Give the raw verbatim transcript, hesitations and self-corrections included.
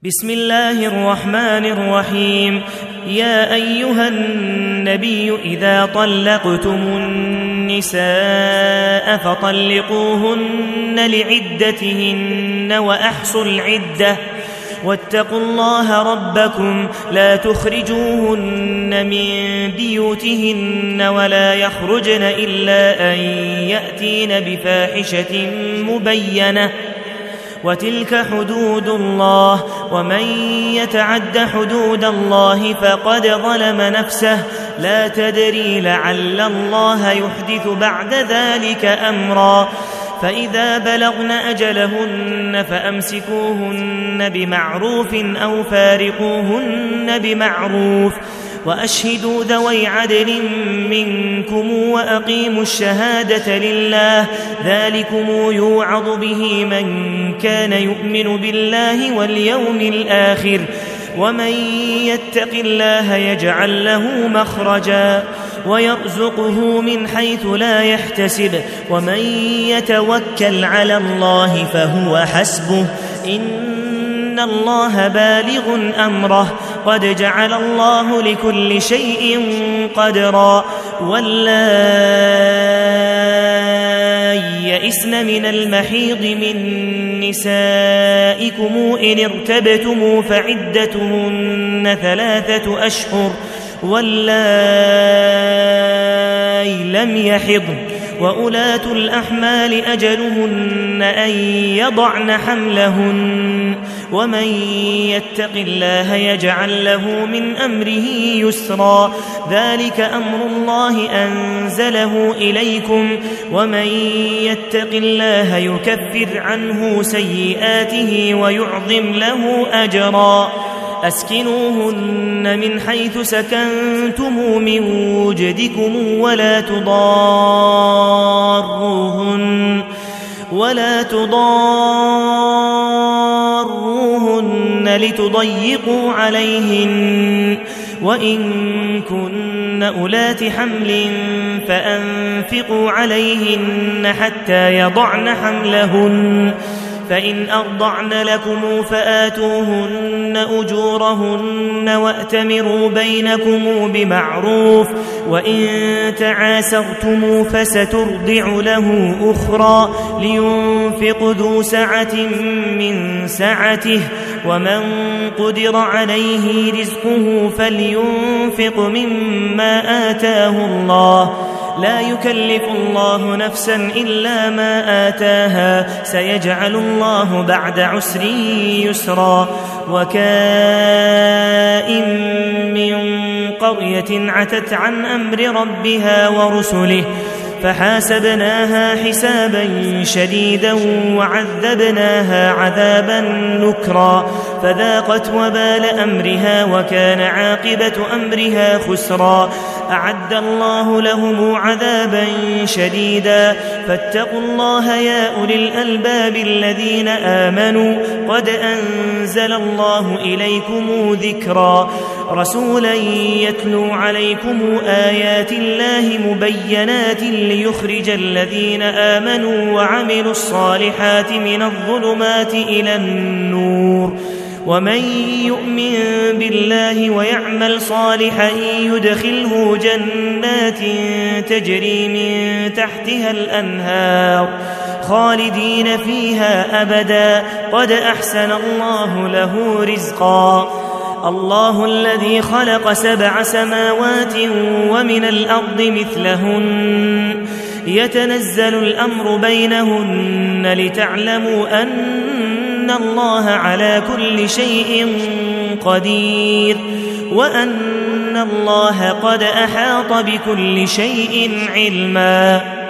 بسم الله الرحمن الرحيم. يا أيها النبي إذا طلقتم النساء فطلقوهن لعدتهن وأحصوا العدة واتقوا الله ربكم لا تخرجوهن من بيوتهن ولا يخرجن إلا أن يأتين بفاحشة مبينة وتلك حدود الله ومن يتعد حدود الله فقد ظلم نفسه لا تدري لعل الله يحدث بعد ذلك أمرا فإذا بلغن أجلهن فأمسكوهن بمعروف أو فارقوهن بمعروف وأشهدوا ذوي عدل منكم وأقيموا الشهادة لله ذلكم يوعظ به من كان يؤمن بالله واليوم الآخر ومن يتق الله يجعل له مخرجا ويرزقه من حيث لا يحتسب ومن يتوكل على الله فهو حسبه إن الله بالغ أمره قد جعل الله لكل شيء قدرا واللائي يئسن من المحيض من نسائكم إن ارتبتم فعدتهن ثلاثة أشهر واللائي لم يحضن وأولاة الأحمال أجلهن أن يضعن حملهن ومن يتق الله يجعل له من أمره يسرا ذلك أمر الله أنزله إليكم ومن يتق الله يكفر عنه سيئاته ويعظم له أجرا أسكنوهن من حيث سكنتم من وجدكم ولا تضاروهن ولا تضاروهن لتضيقوا عليهن وإن كن أولات حمل فأنفقوا عليهن حتى يضعن حملهن فإن أرضعن لكم فآتوهن أجورهن وأتمروا بينكم بمعروف وإن تعاسرتم فسترضع له أخرى لينفق ذو سعة من سعته ومن قدر عليه رزقه فلينفق مما آتاه الله لا يكلف الله نفسا إلا ما آتاها سيجعل الله بعد عسر يسرا وكائن من قرية عتت عن أمر ربها ورسله فحاسبناها حسابا شديدا وعذبناها عذابا نكرا فذاقت وبال أمرها وكان عاقبة أمرها خسرا أعد الله لهم عذابا شديدا فاتقوا الله يا أولي الألباب الذين آمنوا قد أنزل الله إليكم ذكرا رسولا يتلو عليكم آيات الله مبينات ليخرج الذين آمنوا وعملوا الصالحات من الظلمات إلى النور ومن يؤمن بالله ويعمل صالحا يدخله جنات تجري من تحتها الأنهار خالدين فيها أبدا قد أحسن الله له رزقا الله الذي خلق سبع سماوات ومن الأرض مثلهن يتنزل الأمر بينهن لتعلموا أن الله على كل شيء قدير وأن الله قد أحاط بكل شيء علما.